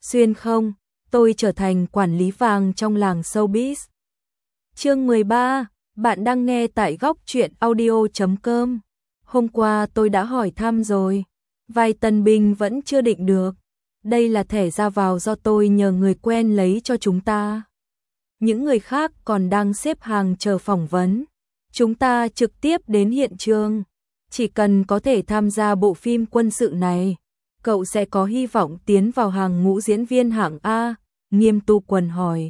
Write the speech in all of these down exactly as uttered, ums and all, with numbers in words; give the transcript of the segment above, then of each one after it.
Xuyên không, tôi trở thành quản lý vàng trong làng showbiz. Chương mười ba, bạn đang nghe tại góc truyện audio chấm com. Hôm qua tôi đã hỏi thăm rồi, vai Tân Binh vẫn chưa định được. Đây là thẻ ra vào do tôi nhờ người quen lấy cho chúng ta. Những người khác còn đang xếp hàng chờ phỏng vấn. Chúng ta trực tiếp đến hiện trường. Chỉ cần có thể tham gia bộ phim quân sự này, cậu sẽ có hy vọng tiến vào hàng ngũ diễn viên hạng A, Nghiêm Tu Quần hỏi.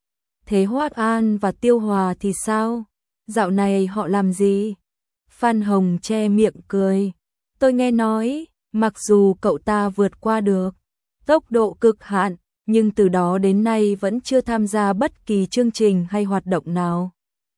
Thế Hoắc An và Tiêu Hòa thì sao? Dạo này họ làm gì? Phan Hồng che miệng cười. Tôi nghe nói, mặc dù cậu ta vượt qua được tốc độ cực hạn, nhưng từ đó đến nay vẫn chưa tham gia bất kỳ chương trình hay hoạt động nào.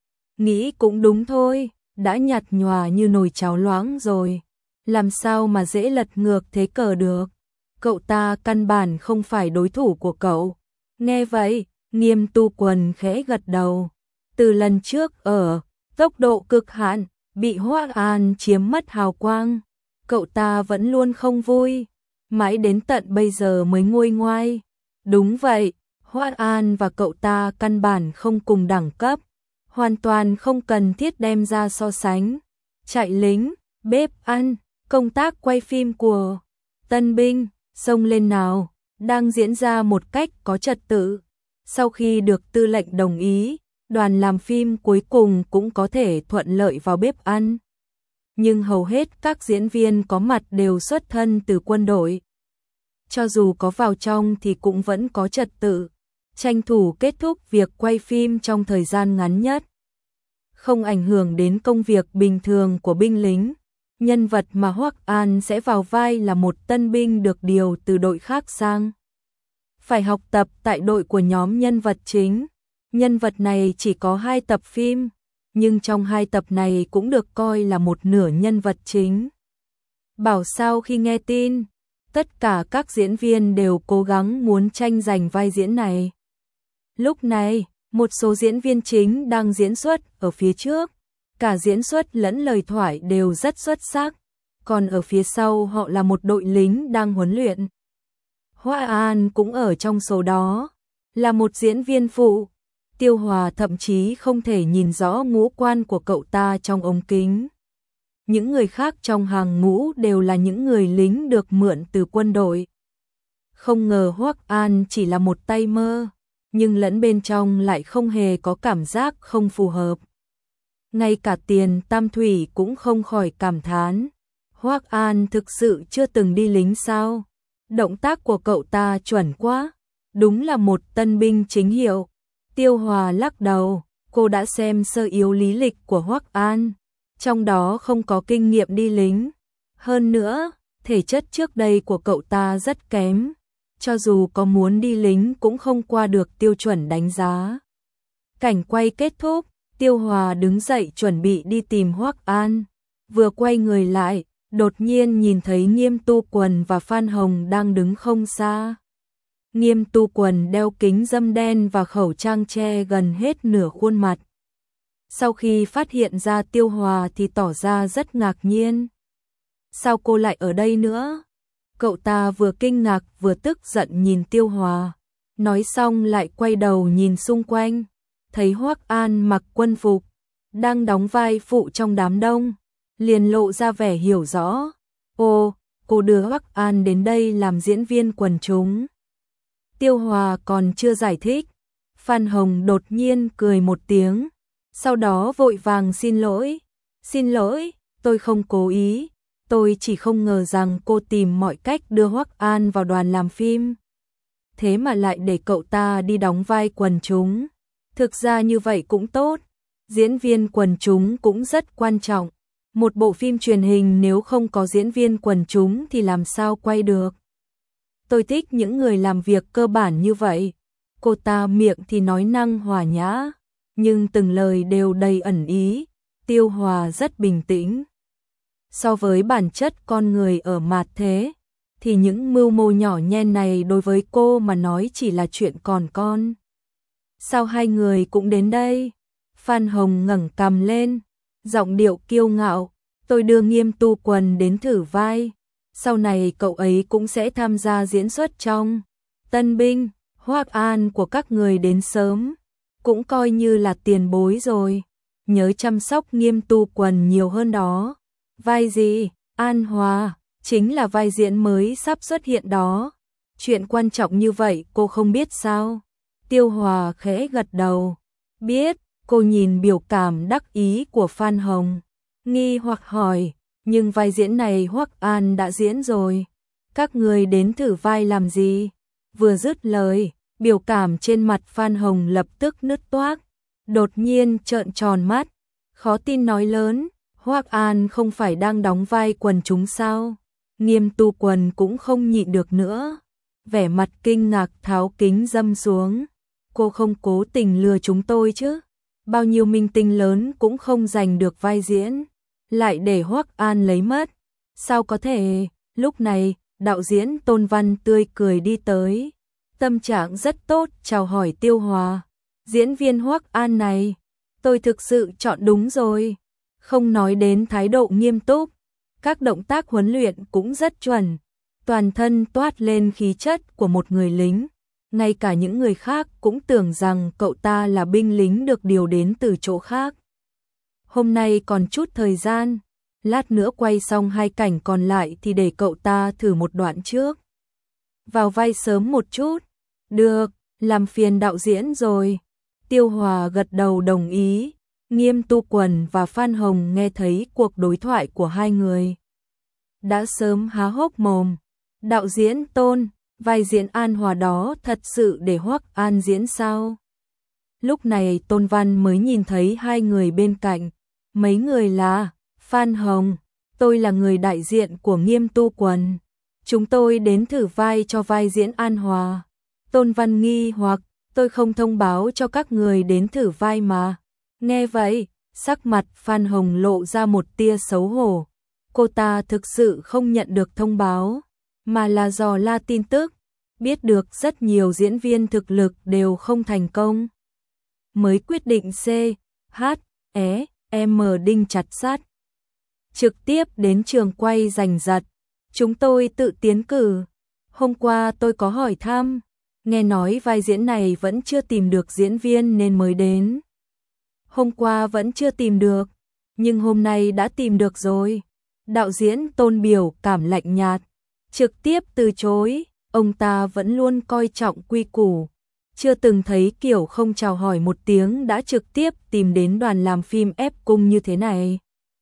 Nghĩ cũng đúng thôi, đã nhạt nhòa như nồi cháo loãng rồi. Làm sao mà dễ lật ngược thế cờ được? Cậu ta căn bản không phải đối thủ của cậu. Nghe vậy, Nghiêm Tu Quần khẽ gật đầu. Từ lần trước ở tốc độ cực hạn, bị Hoắc An chiếm mất hào quang, cậu ta vẫn luôn không vui, mãi đến tận bây giờ mới nguôi ngoai. Đúng vậy, Hoắc An và cậu ta căn bản không cùng đẳng cấp, hoàn toàn không cần thiết đem ra so sánh. Chạy lính, bếp ăn, công tác quay phim của Tân Binh, xông lên nào, đang diễn ra một cách có trật tự. Sau khi được tư lệnh đồng ý, đoàn làm phim cuối cùng cũng có thể thuận lợi vào bếp ăn. Nhưng hầu hết các diễn viên có mặt đều xuất thân từ quân đội. Cho dù có vào trong thì cũng vẫn có trật tự, tranh thủ kết thúc việc quay phim trong thời gian ngắn nhất. Không ảnh hưởng đến công việc bình thường của binh lính. Nhân vật mà Hoắc An sẽ vào vai là một tân binh được điều từ đội khác sang. Phải học tập tại đội của nhóm nhân vật chính. Nhân vật này chỉ có hai tập phim, nhưng trong hai tập này cũng được coi là một nửa nhân vật chính. Bảo sao khi nghe tin, tất cả các diễn viên đều cố gắng muốn tranh giành vai diễn này. Lúc này, một số diễn viên chính đang diễn xuất ở phía trước. Cả diễn xuất lẫn lời thoại đều rất xuất sắc, còn ở phía sau họ là một đội lính đang huấn luyện. Hoắc An cũng ở trong số đó, là một diễn viên phụ. Tiêu Hòa thậm chí không thể nhìn rõ ngũ quan của cậu ta trong ống kính. Những người khác trong hàng ngũ đều là những người lính được mượn từ quân đội. Không ngờ Hoắc An chỉ là một tay mơ, nhưng lẫn bên trong lại không hề có cảm giác không phù hợp. Ngay cả Tiền Tam Thủy cũng không khỏi cảm thán. Hoắc An thực sự chưa từng đi lính sao? Động tác của cậu ta chuẩn quá, đúng là một tân binh chính hiệu. Tiêu Hòa lắc đầu, cô đã xem sơ yếu lý lịch của Hoắc An, trong đó không có kinh nghiệm đi lính. Hơn nữa, thể chất trước đây của cậu ta rất kém, cho dù có muốn đi lính cũng không qua được tiêu chuẩn đánh giá. Cảnh quay kết thúc, Tiêu Hòa đứng dậy chuẩn bị đi tìm Hoắc An. Vừa quay người lại, đột nhiên nhìn thấy Nghiêm Tu Quần và Phan Hồng đang đứng không xa. Nghiêm Tu Quần đeo kính râm đen và khẩu trang che gần hết nửa khuôn mặt. Sau khi phát hiện ra Tiêu Hòa thì tỏ ra rất ngạc nhiên. Sao cô lại ở đây nữa? Cậu ta vừa kinh ngạc vừa tức giận nhìn Tiêu Hòa. Nói xong lại quay đầu nhìn xung quanh. Thấy Hoắc An mặc quân phục, đang đóng vai phụ trong đám đông, liền lộ ra vẻ hiểu rõ. Ô, cô đưa Hoắc An đến đây làm diễn viên quần chúng. Tiêu Hòa còn chưa giải thích, Phan Hồng đột nhiên cười một tiếng, sau đó vội vàng xin lỗi. Xin lỗi, tôi không cố ý, tôi chỉ không ngờ rằng cô tìm mọi cách đưa Hoắc An vào đoàn làm phim. Thế mà lại để cậu ta đi đóng vai quần chúng. Thực ra như vậy cũng tốt, diễn viên quần chúng cũng rất quan trọng. Một bộ phim truyền hình nếu không có diễn viên quần chúng thì làm sao quay được. Tôi thích những người làm việc cơ bản như vậy. Cô ta miệng thì nói năng hòa nhã, nhưng từng lời đều đầy ẩn ý. Tiêu Hòa rất bình tĩnh. So với bản chất con người ở mạt thế, thì những mưu mô nhỏ nhen này đối với cô mà nói chỉ là chuyện còn con. Sao hai người cũng đến đây? Phan Hồng ngẩng cằm lên, giọng điệu kiêu ngạo. Tôi đưa Nghiêm Tu Quần đến thử vai, sau này cậu ấy cũng sẽ tham gia diễn xuất trong Tân binh, Hoắc An của các người đến sớm, cũng coi như là tiền bối rồi. Nhớ chăm sóc Nghiêm Tu Quần nhiều hơn đó. Vai gì? An Hòa, chính là vai diễn mới sắp xuất hiện đó. Chuyện quan trọng như vậy cô không biết sao? Tiêu Hòa khẽ gật đầu. Biết, cô nhìn biểu cảm đắc ý của Phan Hồng, nghi hoặc hỏi, nhưng vai diễn này Hoắc An đã diễn rồi. Các người đến thử vai làm gì? Vừa dứt lời, biểu cảm trên mặt Phan Hồng lập tức nứt toác, đột nhiên trợn tròn mắt, khó tin nói lớn, Hoắc An không phải đang đóng vai quần chúng sao? Nghiêm Tu Quần cũng không nhịn được nữa, vẻ mặt kinh ngạc tháo kính dâm xuống. Cô không cố tình lừa chúng tôi chứ? Bao nhiêu minh tinh lớn cũng không giành được vai diễn, lại để Hoắc An lấy mất. Sao có thể? Lúc này, đạo diễn Tôn Văn tươi cười đi tới, tâm trạng rất tốt, chào hỏi Tiêu Hòa. Diễn viên Hoắc An này, tôi thực sự chọn đúng rồi. Không nói đến thái độ nghiêm túc, các động tác huấn luyện cũng rất chuẩn, toàn thân toát lên khí chất của một người lính. Ngay cả những người khác cũng tưởng rằng cậu ta là binh lính được điều đến từ chỗ khác. Hôm nay còn chút thời gian, lát nữa quay xong hai cảnh còn lại thì để cậu ta thử một đoạn trước. Vào vai sớm một chút. Được, làm phiền đạo diễn rồi. Tiêu Hòa gật đầu đồng ý. Nghiêm Tu Quần và Phan Hồng nghe thấy cuộc đối thoại của hai người, đã sớm há hốc mồm. Đạo diễn Tôn, vai diễn An Hòa đó thật sự để Hoắc An diễn sao? Lúc này Tôn Văn mới nhìn thấy hai người bên cạnh. Mấy người là Phan Hồng, tôi là người đại diện của Nghiêm Tu Quần. Chúng tôi đến thử vai cho vai diễn An Hòa. Tôn Văn nghi hoặc, tôi không thông báo cho các người đến thử vai mà. Nghe vậy, sắc mặt Phan Hồng lộ ra một tia xấu hổ. Cô ta thực sự không nhận được thông báo, mà là dò la tin tức, biết được rất nhiều diễn viên thực lực đều không thành công, mới quyết định C, H, E, M đinh chặt sắt. Trực tiếp đến trường quay giành giật. Chúng tôi tự tiến cử. Hôm qua tôi có hỏi thăm, nghe nói vai diễn này vẫn chưa tìm được diễn viên nên mới đến. Hôm qua vẫn chưa tìm được, nhưng hôm nay đã tìm được rồi. Đạo diễn Tôn biểu cảm lạnh nhạt, trực tiếp từ chối. Ông ta vẫn luôn coi trọng quy củ, chưa từng thấy kiểu không chào hỏi một tiếng đã trực tiếp tìm đến đoàn làm phim ép cung như thế này.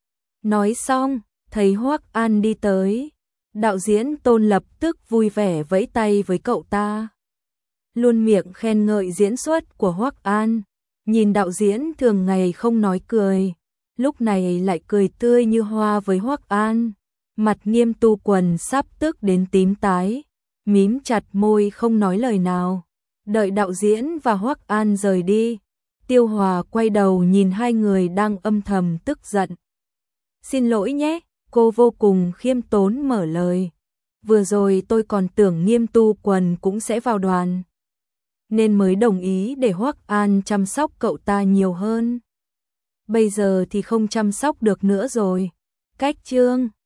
Nói xong, thấy Hoắc An đi tới, đạo diễn Tôn lập tức vui vẻ vẫy tay với cậu ta, luôn miệng khen ngợi diễn xuất của Hoắc An. Nhìn đạo diễn thường ngày không nói cười, lúc này lại cười tươi như hoa với Hoắc An. Mặt Nghiêm Tu Quần sắp tức đến tím tái, mím chặt môi không nói lời nào. Đợi đạo diễn và Hoắc An rời đi, Tiêu Hòa quay đầu nhìn hai người đang âm thầm tức giận. Xin lỗi nhé, cô vô cùng khiêm tốn mở lời. Vừa rồi tôi còn tưởng Nghiêm Tu Quần cũng sẽ vào đoàn, nên mới đồng ý để Hoắc An chăm sóc cậu ta nhiều hơn. Bây giờ thì không chăm sóc được nữa rồi. Cách chương